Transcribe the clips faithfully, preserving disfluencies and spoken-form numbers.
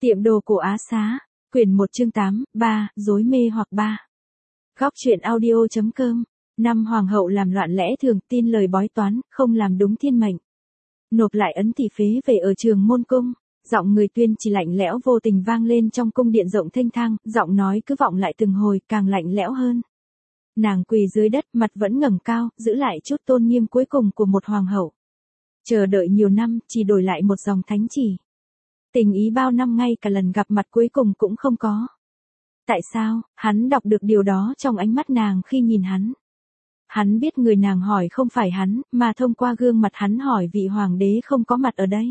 Tiệm đồ cổ Á Xá, quyển một chương tám, ba, dối mê hoặc ba. Góc truyện audio.com. Năm hoàng hậu làm loạn lẽ thường, tin lời bói toán, không làm đúng thiên mệnh. Nộp lại ấn tỷ phế về ở Trường Môn Cung. Giọng người tuyên chỉ lạnh lẽo vô tình vang lên trong cung điện rộng thênh thang, giọng nói cứ vọng lại từng hồi, càng lạnh lẽo hơn. Nàng quỳ dưới đất, mặt vẫn ngẩng cao, giữ lại chút tôn nghiêm cuối cùng của một hoàng hậu. Chờ đợi nhiều năm, chỉ đổi lại một dòng thánh chỉ. Tình ý bao năm ngay cả lần gặp mặt cuối cùng cũng không có. Tại sao? Hắn đọc được điều đó trong ánh mắt nàng khi nhìn hắn. Hắn biết người nàng hỏi không phải hắn, mà thông qua gương mặt hắn hỏi vị hoàng đế không có mặt ở đây.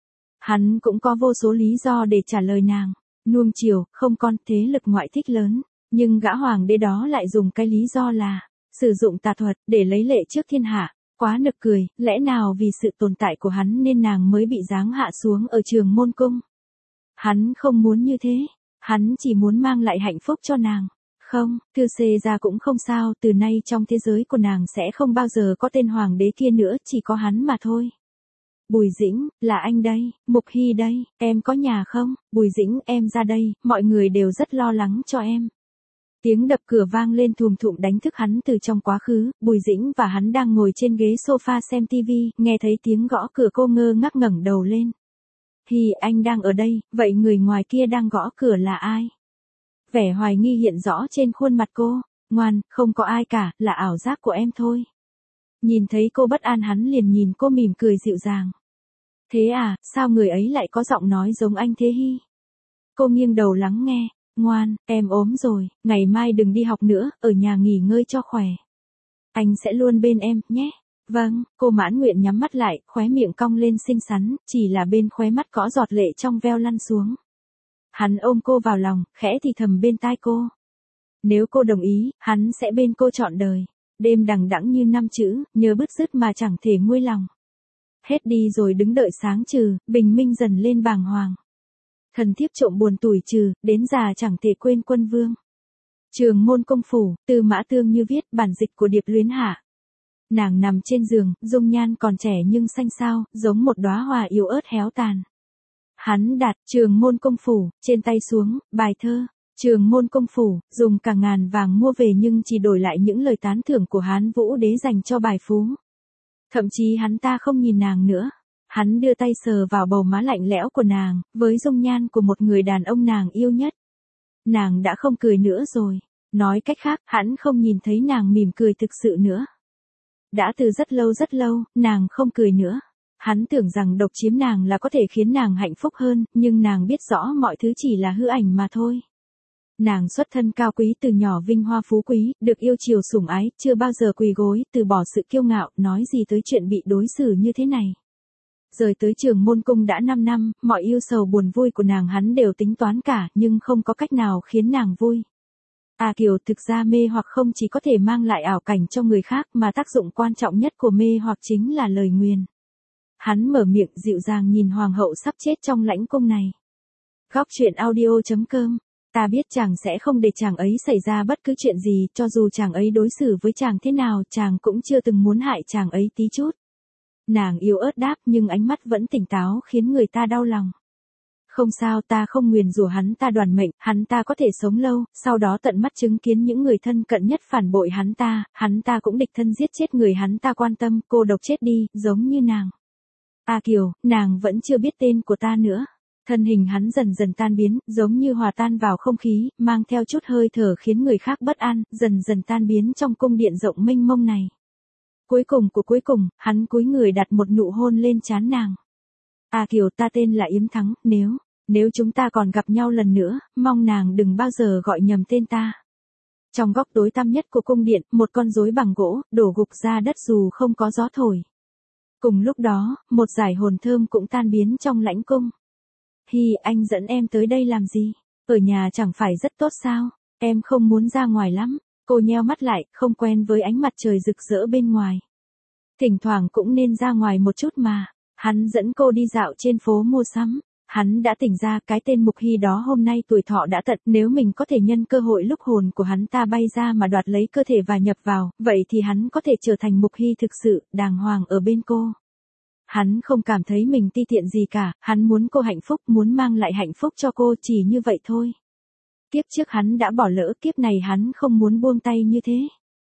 Hắn cũng có vô số lý do để trả lời nàng. Nuông chiều, không con, thế lực ngoại thích lớn. Nhưng gã hoàng đế đó lại dùng cái lý do là sử dụng tà thuật để lấy lệ trước thiên hạ. Quá nực cười, lẽ nào vì sự tồn tại của hắn nên nàng mới bị giáng hạ xuống ở Trường Môn Cung? Hắn không muốn như thế, hắn chỉ muốn mang lại hạnh phúc cho nàng. Không, thư xê ra cũng không sao, từ nay trong thế giới của nàng sẽ không bao giờ có tên hoàng đế kia nữa, chỉ có hắn mà thôi. Bùi Dĩnh, là anh đây, Mục Hy đây, em có nhà không? Bùi Dĩnh, em ra đây, mọi người đều rất lo lắng cho em. Tiếng đập cửa vang lên thùm thụm đánh thức hắn từ trong quá khứ, Bùi Dĩnh và hắn đang ngồi trên ghế sofa xem tivi, nghe thấy tiếng gõ cửa cô ngơ ngác ngẩng đầu lên. Hi, anh đang ở đây, vậy người ngoài kia đang gõ cửa là ai? Vẻ hoài nghi hiện rõ trên khuôn mặt cô, ngoan, không có ai cả, là ảo giác của em thôi. Nhìn thấy cô bất an hắn liền nhìn cô mỉm cười dịu dàng. Thế à, sao người ấy lại có giọng nói giống anh thế Hi? Cô nghiêng đầu lắng nghe. Ngoan, em ốm rồi, ngày mai đừng đi học nữa, ở nhà nghỉ ngơi cho khỏe. Anh sẽ luôn bên em, nhé. Vâng, cô mãn nguyện nhắm mắt lại, khóe miệng cong lên xinh xắn, chỉ là bên khóe mắt có giọt lệ trong veo lăn xuống. Hắn ôm cô vào lòng, khẽ thì thầm bên tai cô. Nếu cô đồng ý, hắn sẽ bên cô trọn đời. Đêm đằng đẵng như năm chữ, nhớ bứt rứt mà chẳng thể nguôi lòng. Hết đi rồi đứng đợi sáng trừ, bình minh dần lên bàng hoàng. Thần thiếp trộm buồn tủi trừ, đến già chẳng thể quên quân vương. Trường Môn Công phủ, Tư Mã Tương Như viết, bản dịch của Điệp Luyến Hạ. Nàng nằm trên giường, dung nhan còn trẻ nhưng xanh xao, giống một đóa hoa yếu ớt héo tàn. Hắn đặt Trường Môn Công phủ trên tay xuống, bài thơ. Trường Môn Công phủ, dùng cả ngàn vàng mua về nhưng chỉ đổi lại những lời tán thưởng của Hán Vũ Đế dành cho bài phú. Thậm chí hắn ta không nhìn nàng nữa. Hắn đưa tay sờ vào bầu má lạnh lẽo của nàng, với dung nhan của một người đàn ông nàng yêu nhất. Nàng đã không cười nữa rồi. Nói cách khác, hắn không nhìn thấy nàng mỉm cười thực sự nữa. Đã từ rất lâu rất lâu, nàng không cười nữa. Hắn tưởng rằng độc chiếm nàng là có thể khiến nàng hạnh phúc hơn, nhưng nàng biết rõ mọi thứ chỉ là hư ảnh mà thôi. Nàng xuất thân cao quý từ nhỏ vinh hoa phú quý, được yêu chiều sủng ái, chưa bao giờ quỳ gối, từ bỏ sự kiêu ngạo, nói gì tới chuyện bị đối xử như thế này. Rời tới Trường Môn Cung đã năm năm, mọi yêu sầu buồn vui của nàng hắn đều tính toán cả, nhưng không có cách nào khiến nàng vui. À Kiều, thực ra mê hoặc không chỉ có thể mang lại ảo cảnh cho người khác mà tác dụng quan trọng nhất của mê hoặc chính là lời nguyền. Hắn mở miệng dịu dàng nhìn hoàng hậu sắp chết trong lãnh cung này. Góc truyện audio.com. Ta biết chàng sẽ không để chàng ấy xảy ra bất cứ chuyện gì, cho dù chàng ấy đối xử với chàng thế nào, chàng cũng chưa từng muốn hại chàng ấy tí chút. Nàng yếu ớt đáp nhưng ánh mắt vẫn tỉnh táo khiến người ta đau lòng. Không sao, ta không nguyền rủa hắn ta đoàn mệnh, hắn ta có thể sống lâu, sau đó tận mắt chứng kiến những người thân cận nhất phản bội hắn ta, hắn ta cũng địch thân giết chết người hắn ta quan tâm, cô độc chết đi, giống như nàng. À Kiều, nàng vẫn chưa biết tên của ta nữa. Thân hình hắn dần dần tan biến, giống như hòa tan vào không khí, mang theo chút hơi thở khiến người khác bất an, dần dần tan biến trong cung điện rộng mênh mông này. Cuối cùng của cuối cùng, hắn cúi người đặt một nụ hôn lên trán nàng. À Kiều, ta tên là Yếm Thắng, nếu, nếu chúng ta còn gặp nhau lần nữa, mong nàng đừng bao giờ gọi nhầm tên ta. Trong góc tối tăm nhất của cung điện, một con rối bằng gỗ, đổ gục ra đất dù không có gió thổi. Cùng lúc đó, một dải hồn thơm cũng tan biến trong lãnh cung. Hi, anh dẫn em tới đây làm gì? Ở nhà chẳng phải rất tốt sao? Em không muốn ra ngoài lắm. Cô nheo mắt lại, không quen với ánh mặt trời rực rỡ bên ngoài. Thỉnh thoảng cũng nên ra ngoài một chút mà. Hắn dẫn cô đi dạo trên phố mua sắm. Hắn đã tỉnh ra cái tên Mục Hy đó hôm nay tuổi thọ đã tận. Nếu mình có thể nhân cơ hội lúc hồn của hắn ta bay ra mà đoạt lấy cơ thể và nhập vào, vậy thì hắn có thể trở thành Mục Hy thực sự, đàng hoàng ở bên cô. Hắn không cảm thấy mình ti tiện gì cả, hắn muốn cô hạnh phúc, muốn mang lại hạnh phúc cho cô, chỉ như vậy thôi. Kiếp trước hắn đã bỏ lỡ, kiếp này hắn không muốn buông tay như thế.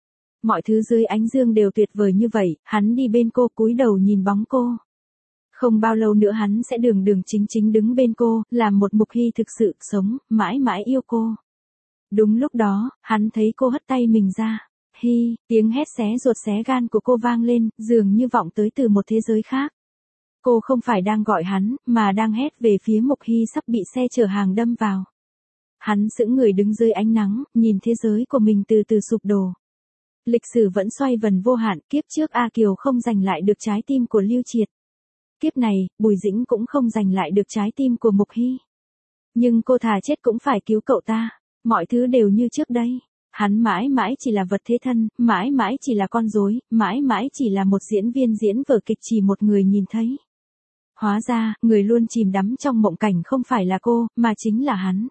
Mọi thứ dưới ánh dương đều tuyệt vời như vậy, hắn đi bên cô cúi đầu nhìn bóng cô. Không bao lâu nữa hắn sẽ đường đường chính chính đứng bên cô, làm một Mục Hy thực sự sống, mãi mãi yêu cô. Đúng lúc đó, hắn thấy cô hất tay mình ra. Hi, tiếng hét xé ruột xé gan của cô vang lên, dường như vọng tới từ một thế giới khác. Cô không phải đang gọi hắn, mà đang hét về phía Mục Hy sắp bị xe chở hàng đâm vào. Hắn sững người đứng dưới ánh nắng, nhìn thế giới của mình từ từ sụp đổ. Lịch sử vẫn xoay vần vô hạn, kiếp trước A Kiều không giành lại được trái tim của Lưu Triệt. Kiếp này, Bùi Dĩnh cũng không giành lại được trái tim của Mục Hy. Nhưng cô thà chết cũng phải cứu cậu ta, mọi thứ đều như trước đây. Hắn mãi mãi chỉ là vật thế thân, mãi mãi chỉ là con rối, mãi mãi chỉ là một diễn viên diễn vở kịch chỉ một người nhìn thấy. Hóa ra, người luôn chìm đắm trong mộng cảnh không phải là cô, mà chính là hắn.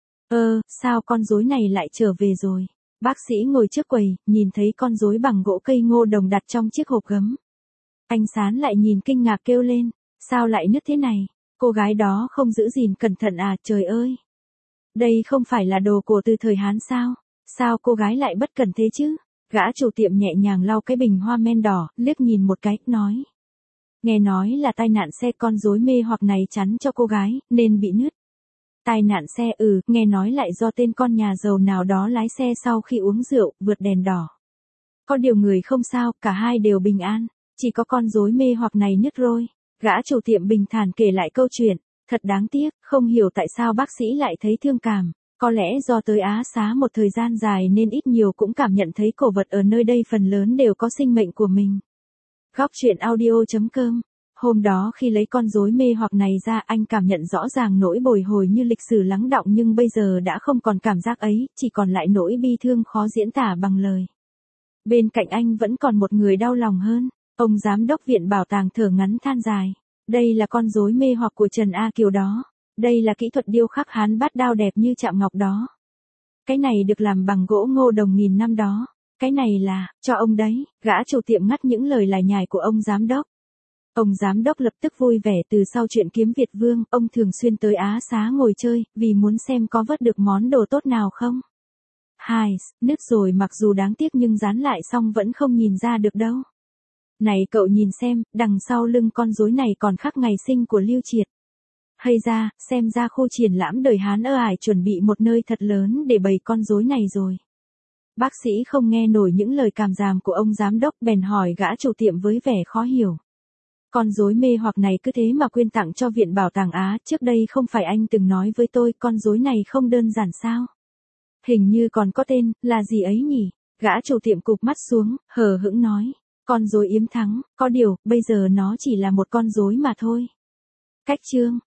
Ơ, sao con rối này lại trở về rồi? Bác sĩ ngồi trước quầy, nhìn thấy con rối bằng gỗ cây ngô đồng đặt trong chiếc hộp gấm. Anh Sán lại nhìn kinh ngạc kêu lên, sao lại nứt thế này? Cô gái đó không giữ gìn cẩn thận à, trời ơi! Đây không phải là đồ của từ thời Hán sao? Sao cô gái lại bất cẩn thế chứ? Gã chủ tiệm nhẹ nhàng lau cái bình hoa men đỏ, liếc nhìn một cái, nói. Nghe nói là tai nạn xe, con rối mê hoặc này chắn cho cô gái, nên bị nứt. Tai nạn xe, ừ, nghe nói lại do tên con nhà giàu nào đó lái xe sau khi uống rượu, vượt đèn đỏ. Có điều người không sao, cả hai đều bình an, chỉ có con rối mê hoặc này nứt rồi. Gã chủ tiệm bình thản kể lại câu chuyện, thật đáng tiếc, không hiểu tại sao bác sĩ lại thấy thương cảm. Có lẽ do tới Á Xá một thời gian dài nên ít nhiều cũng cảm nhận thấy cổ vật ở nơi đây phần lớn đều có sinh mệnh của mình. Góc truyện audio chấm com. Hôm đó khi lấy con rối mê hoặc này ra, anh cảm nhận rõ ràng nỗi bồi hồi như lịch sử lắng đọng, nhưng bây giờ đã không còn cảm giác ấy, chỉ còn lại nỗi bi thương khó diễn tả bằng lời. Bên cạnh anh vẫn còn một người đau lòng hơn, ông giám đốc viện bảo tàng thở ngắn than dài. Đây là con rối mê hoặc của Trần A Kiều đó. Đây là kỹ thuật điêu khắc Hán bát đao đẹp như chạm ngọc đó. Cái này được làm bằng gỗ ngô đồng nghìn năm đó. Cái này là, cho ông đấy, gã chủ tiệm ngắt những lời lải nhải của ông giám đốc. Ông giám đốc lập tức vui vẻ, từ sau chuyện kiếm Việt Vương, ông thường xuyên tới Á Xá ngồi chơi, vì muốn xem có vớt được món đồ tốt nào không. Hai, nứt rồi, mặc dù đáng tiếc nhưng dán lại xong vẫn không nhìn ra được đâu. Này cậu nhìn xem, đằng sau lưng con rối này còn khắc ngày sinh của Lưu Triệt. Hay ra, xem ra khu triển lãm đời Hán ở Ải chuẩn bị một nơi thật lớn để bày con rối này rồi. Bác sĩ không nghe nổi những lời cảm giảm của ông giám đốc, bèn hỏi gã chủ tiệm với vẻ khó hiểu. Con rối mê hoặc này cứ thế mà quyên tặng cho Viện Bảo tàng Á, trước đây không phải anh từng nói với tôi con rối này không đơn giản sao? Hình như còn có tên, là gì ấy nhỉ? Gã chủ tiệm cụp mắt xuống, hờ hững nói. Con rối yếm thắng, có điều, bây giờ nó chỉ là một con rối mà thôi. Cách chương.